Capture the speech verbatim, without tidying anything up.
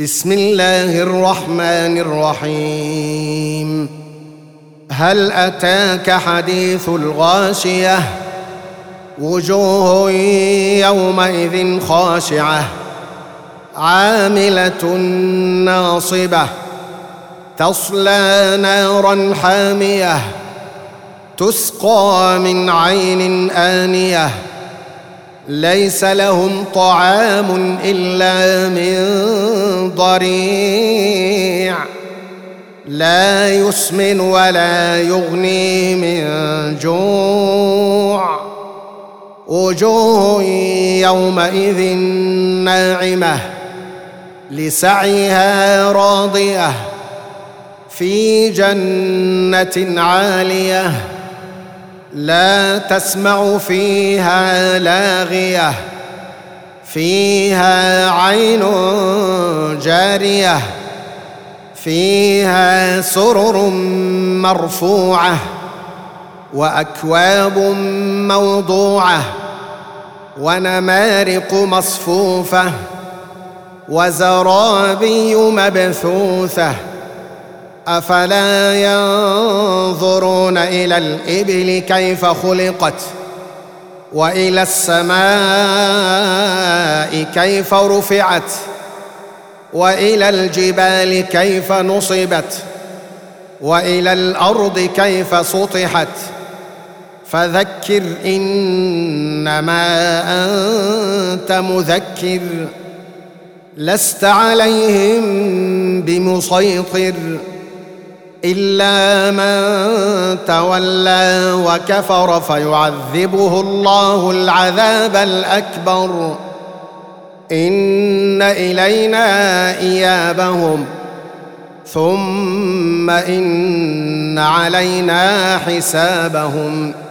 بسم الله الرحمن الرحيم. هل أتاك حديث الغاشية؟ وجوه يومئذ خاشعة عاملة ناصبة تصلى نارا حامية تسقى من عين آنية ليس لهم طعام إلا من ضريع لا يسمن ولا يغني من جوع وجوه يومئذ ناعمة لسعيها راضية في جنة عالية لا تسمع فيها لاغية فيها عين جارية فيها سرر مرفوعة وأكواب موضوعة ونمارق مصفوفة وزرابي مبثوثة أفلا ينظرون إلى الإبل كيف خلقت وإلى السماء كيف رفعت وإلى الجبال كيف نصبت وإلى الأرض كيف سطحت فذكر إنما أنت مذكر لست عليهم بمسيطر إلا من تولى وكفر فيعذبه الله العذاب الأكبر إن إلينا إيابهم ثم إن علينا حسابهم.